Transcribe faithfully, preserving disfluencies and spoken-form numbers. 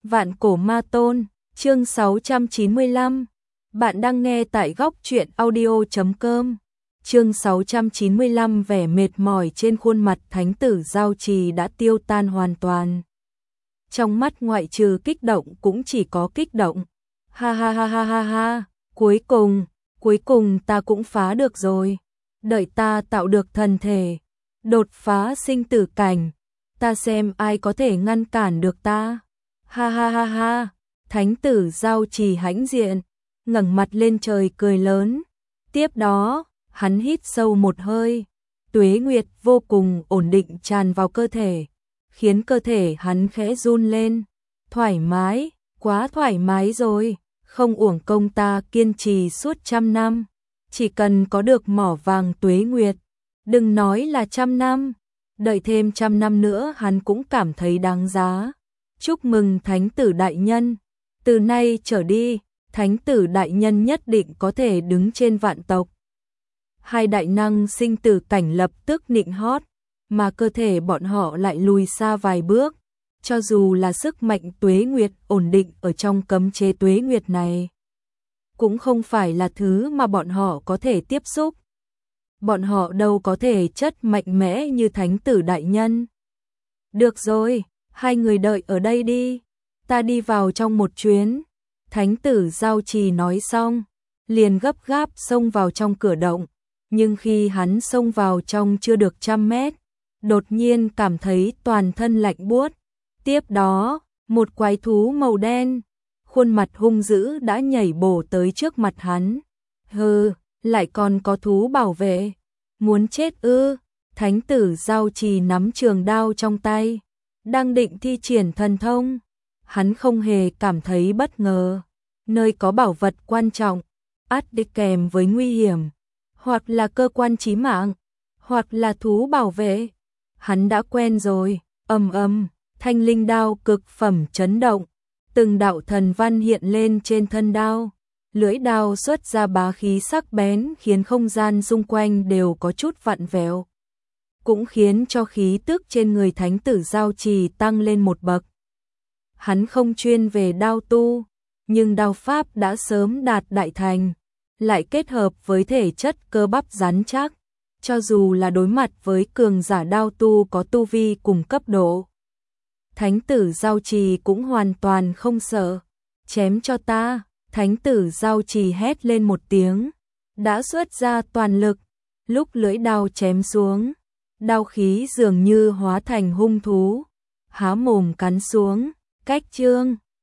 Vạn cổ ma tôn, chương sáu trăm chín mươi lăm. Bạn đang nghe tại góc truyện audio chấm com. Chương sáu trăm chín mươi lăm, vẻ mệt mỏi trên khuôn mặt thánh tử Giao Trì đã tiêu tan hoàn toàn. Trong mắt ngoại trừ kích động cũng chỉ có kích động. Ha ha ha ha ha ha, cuối cùng, cuối cùng ta cũng phá được rồi. Đợi ta tạo được thần thể, đột phá sinh tử cảnh, ta xem ai có thể ngăn cản được ta. Ha ha ha ha, thánh tử Giao Trì hãnh diện, ngẩng mặt lên trời cười lớn. Tiếp đó, hắn hít sâu một hơi, tuế nguyệt vô cùng ổn định tràn vào cơ thể, khiến cơ thể hắn khẽ run lên. Thoải mái, quá thoải mái rồi, không uổng công ta kiên trì suốt trăm năm. Chỉ cần có được mỏ vàng tuế nguyệt, đừng nói là trăm năm, đợi thêm trăm năm nữa hắn cũng cảm thấy đáng giá. Chúc mừng thánh tử đại nhân, từ nay trở đi, thánh tử đại nhân nhất định có thể đứng trên vạn tộc. Hai đại năng sinh tử cảnh lập tức nịnh hót, mà cơ thể bọn họ lại lùi xa vài bước. Cho dù là sức mạnh tuế nguyệt ổn định ở trong cấm chế tuế nguyệt này, cũng không phải là thứ mà bọn họ có thể tiếp xúc. Bọn họ đâu có thể chất mạnh mẽ như thánh tử đại nhân. Được rồi, hai người đợi ở đây đi, ta đi vào trong một chuyến. Thánh tử Giao Trì nói xong, liền gấp gáp xông vào trong cửa động. Nhưng khi hắn xông vào trong chưa được trăm mét, đột nhiên cảm thấy toàn thân lạnh buốt. Tiếp đó, một quái thú màu đen, khuôn mặt hung dữ đã nhảy bổ tới trước mặt hắn. Hừ, lại còn có thú bảo vệ. Muốn chết ư? Thánh tử Giao Trì nắm trường đao trong tay, đang định thi triển thần thông. Hắn không hề cảm thấy bất ngờ. Nơi có bảo vật quan trọng, ắt đi kèm với nguy hiểm, hoặc là cơ quan chí mạng, hoặc là thú bảo vệ. Hắn đã quen rồi. Ầm ầm, thanh linh đao cực phẩm chấn động, từng đạo thần văn hiện lên trên thân đao. Lưỡi đao xuất ra bá khí sắc bén khiến không gian xung quanh đều có chút vặn vẹo, cũng khiến cho khí tức trên người thánh tử Giao Trì tăng lên một bậc. Hắn không chuyên về đao tu, nhưng đao pháp đã sớm đạt đại thành, lại kết hợp với thể chất cơ bắp rắn chắc, cho dù là đối mặt với cường giả đao tu có tu vi cùng cấp độ, thánh tử Giao Trì cũng hoàn toàn không sợ. Chém cho ta! Thánh tử Giao Trì hét lên một tiếng, đã xuất ra toàn lực. Lúc lưỡi đao chém xuống, đao khí dường như hóa thành hung thú, há mồm cắn xuống. Cách chương